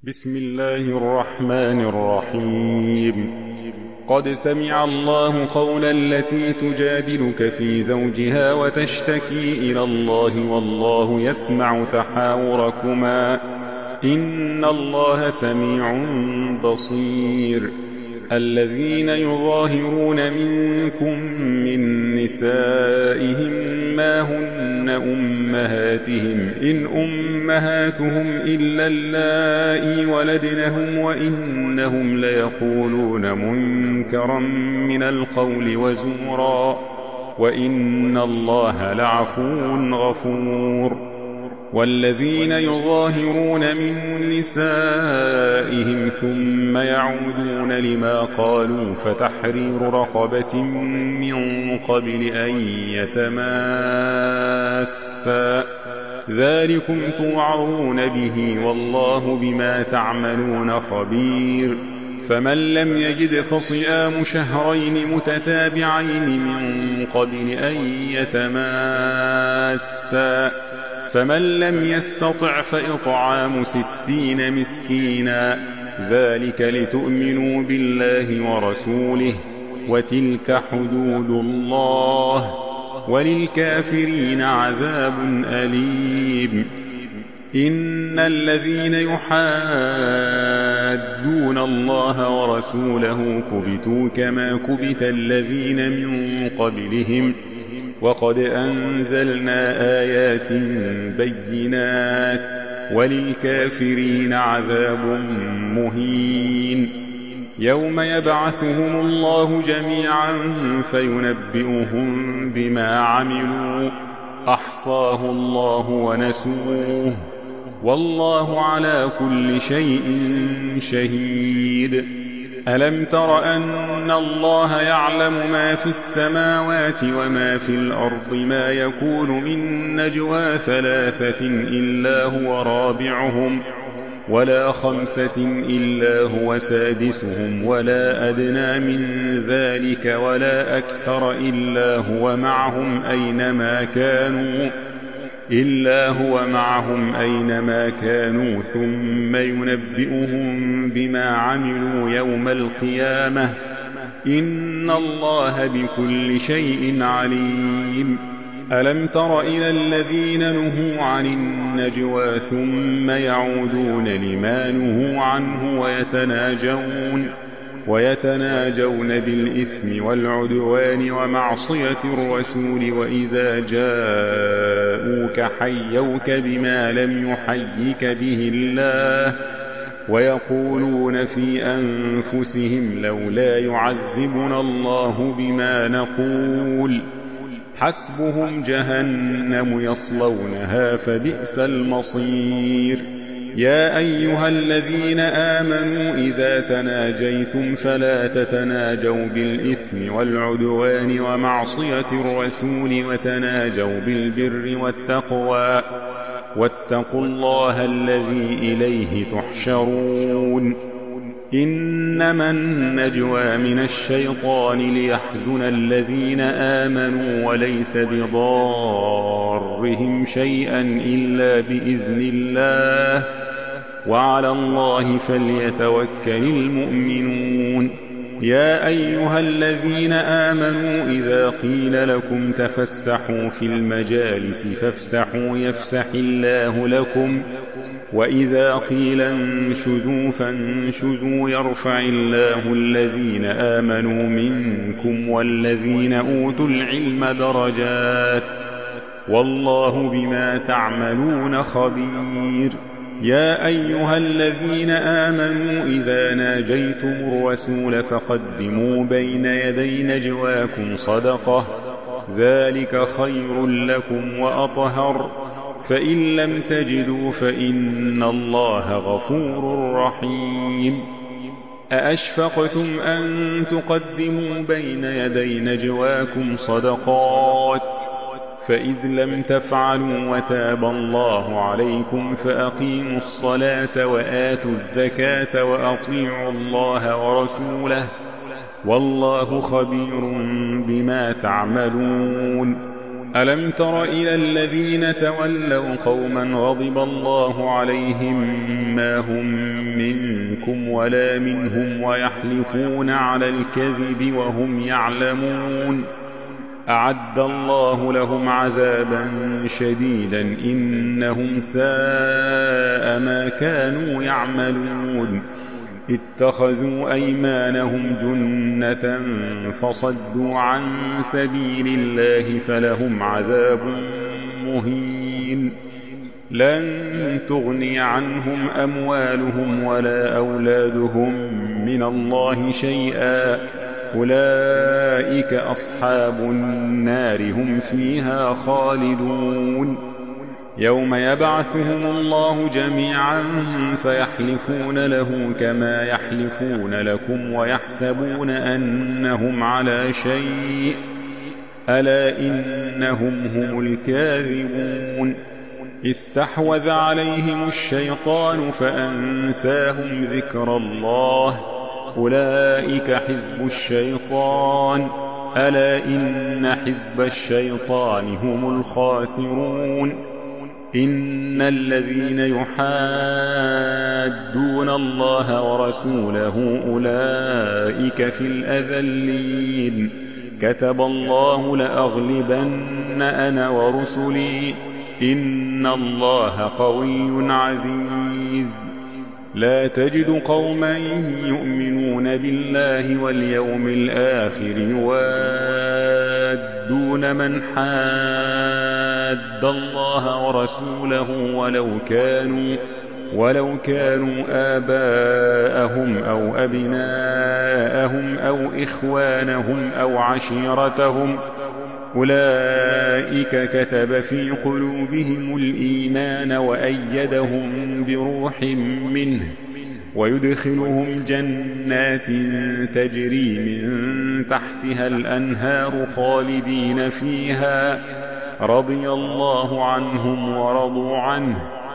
بسم الله الرحمن الرحيم. قد سمع الله قول التي تجادلك في زوجها وتشتكي إلى الله والله يسمع تحاوركما إن الله سميع بصير. الذين يظاهرون منكم من نسائهم ما هن أمهاتهم إن أمهاتهم إلا اللائي ولدنهم وإنهم ليقولون منكرا من القول وزورا وإن الله لعفو غفور. والذين يظاهرون من نسائهم ثم يعودون لما قالوا فتحرير رقبة من قبل أن يتماسا ذلكم توعظون به والله بما تعملون خبير. فمن لم يجد فصيام شهرين متتابعين من قبل أن يتماسا فمن لم يستطع فإطعام 60 مسكينا ذلك لتؤمنوا بالله ورسوله وتلك حدود الله وللكافرين عذاب أليم. إن الذين يحادون الله ورسوله كبتوا كما كبت الذين من قبلهم وقد أنزلنا آيات بينات وللكافرين عذاب مهين. يوم يبعثهم الله جميعا فينبئهم بما عملوا أحصاه الله ونسوه والله على كل شيء شهيد. ألم تر أن الله يعلم ما في السماوات وما في الأرض ما يكون من نجوى 3 إلا هو رابعهم ولا 5 إلا هو سادسهم ولا أدنى من ذلك ولا أكثر إلا هو معهم أينما كانوا ثم ينبئهم بما عملوا يوم القيامة إن الله بكل شيء عليم. ألم تر إلى الذين نهوا عن النجوى ثم يعودون لما نهوا عنه ويتناجون بالإثم والعدوان ومعصية الرسول وإذا جاءوك حيوك بما لم يحيك به الله ويقولون في أنفسهم لولا يعذبنا الله بما نقول حسبهم جهنم يصلونها فبئس المصير. يا أيها الذين آمنوا إذا تناجيتم فلا تتناجوا بالإثم والعدوان ومعصية الرسول وتناجوا بالبر والتقوى واتقوا الله الذي إليه تحشرون. إنما النجوى من الشيطان ليحزن الذين آمنوا وليس بضارهم شيئا إلا بإذن الله وعلى الله فليتوكل المؤمنون. يا أيها الذين آمنوا إذا قيل لكم تفسحوا في المجالس فافسحوا يفسح الله لكم وإذا قيل انشزوا فانشزوا يرفع الله الذين آمنوا منكم والذين أوتوا العلم درجات والله بما تعملون خبير. يا أيها الذين آمنوا إذا ناجيتم الرسول فقدموا بين يدي نجواكم صدقة ذلك خير لكم وأطهر فإن لم تجدوا فإن الله غفور رحيم. أأشفقتم أن تقدموا بين يدي نجواكم صدقات فإذ لم تفعلوا وتاب الله عليكم فأقيموا الصلاة وآتوا الزكاة وأطيعوا الله ورسوله والله خبير بما تعملون. ألم تر إلى الذين تولوا قوما غضب الله عليهم ما هم منكم ولا منهم ويحلفون على الكذب وهم يعلمون أعد الله لهم عذابا شديدا إنهم ساء ما كانوا يعملون اتخذوا أيمانهم جنة فصدوا عن سبيل الله فلهم عذاب مهين لن تغني عنهم أموالهم ولا أولادهم من الله شيئا أولئك أصحاب النار هم فيها خالدون يوم يبعثهم الله جميعا فيحلفون له كما يحلفون لكم ويحسبون أنهم على شيء ألا إنهم هم الكاذبون استحوذ عليهم الشيطان فأنساهم ذكر الله أولئك حزب الشيطان ألا إن حزب الشيطان هم الخاسرون إن الذين يحادون الله ورسوله أولئك في الأذلين كتب الله لأغلبن أنا ورسلي إن الله قوي عزيز لا تجد قوما يؤمنون بالله واليوم الآخر يوادون من حاد الله ورسوله ولو كانوا آباءهم أو أبناءهم أو إخوانهم أو عشيرتهم أولئك كتب في قلوبهم الإيمان وأيدهم بروح منه ويدخلهم جنات تجري من تحتها الأنهار خالدين فيها رضي الله عنهم ورضوا عنه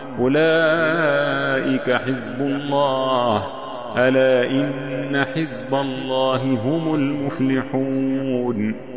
أولئك حزب الله ألا إن حزب الله هم المفلحون